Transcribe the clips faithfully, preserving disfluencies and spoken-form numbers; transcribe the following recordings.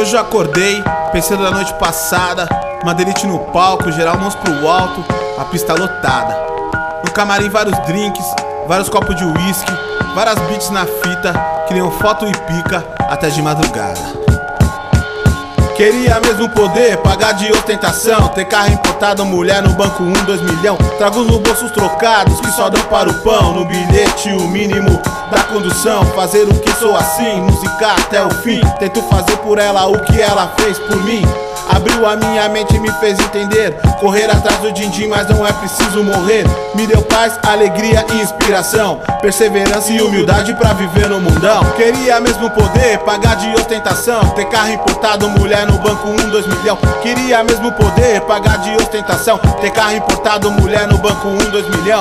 Hoje eu acordei, pensando na noite passada, Madeirite no palco, geral mãos pro alto, a pista lotada. No camarim vários drinks, vários copos de uísque, várias beats na fita, que nem foto e pica, até de madrugada. Queria mesmo poder pagar de ostentação, ter carro importado, mulher no banco um, dois milhão. Trago nos bolsos trocados que só dão para o pão, no bilhete o mínimo da condução. Fazer o que sou assim, musicar até o fim. Tento fazer por ela o que ela fez por mim. Abriu a minha mente e me fez entender, correr atrás do din-din, mas não é preciso morrer. Me deu paz, alegria e inspiração, perseverança e humildade pra viver no mundão. Queria mesmo poder pagar de ostentação, ter carro importado, mulher no banco um, dois milhão. Queria mesmo poder pagar de ostentação, ter carro importado, mulher no banco um, dois milhão.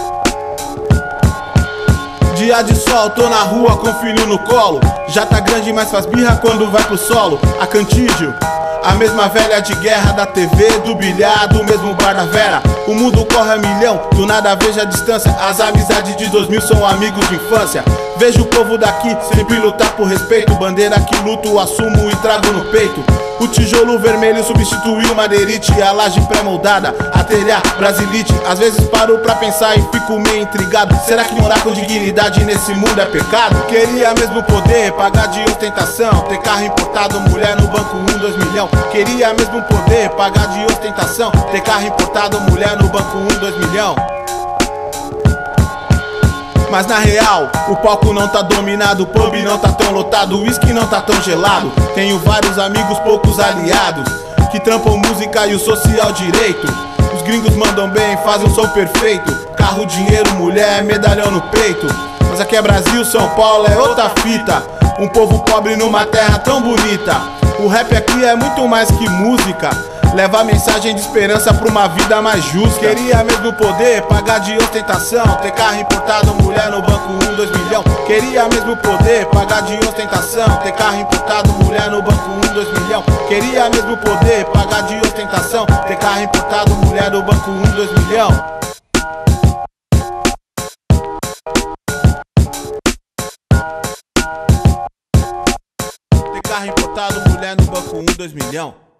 Dia de sol, tô na rua com filho no colo. Já tá grande, mas faz birra quando vai pro solo. A Cantígio, a mesma velha de guerra da T V, do bilhar, do mesmo bar da Vera. O mundo corre a milhão, do nada vejo a distância. As amizades de dois mil são amigos de infância. Vejo o povo daqui sempre lutar por respeito. Bandeira que luto, assumo e trago no peito. O tijolo vermelho substituiu Madeirite, a laje pré-moldada, a telha Brasilite. Às vezes paro pra pensar e fico meio intrigado. Será que morar com dignidade nesse mundo é pecado? Queria mesmo poder pagar de ostentação, ter carro importado, mulher no banco um, dois milhão. Queria mesmo poder pagar de ostentação, ter carro importado, mulher no banco um, dois milhão. Mas na real, o palco não tá dominado, o pub não tá tão lotado, o whisky não tá tão gelado. Tenho vários amigos, poucos aliados, que trampam música e o social direito. Os gringos mandam bem, fazem um som perfeito. Carro, dinheiro, mulher, medalhão no peito. Mas aqui é Brasil, São Paulo é outra fita. Um povo pobre numa terra tão bonita. O rap aqui é muito mais que música, leva mensagem de esperança pra uma vida mais justa. Queria mesmo poder pagar de ostentação, ter carro importado, mulher no banco um, dois milhão. Queria mesmo poder pagar de ostentação, ter carro importado, mulher no banco um, dois milhão. Queria mesmo poder pagar de ostentação, ter carro importado, mulher no banco um, dois milhão. Ter carro importado, mulher no banco um, dois milhão.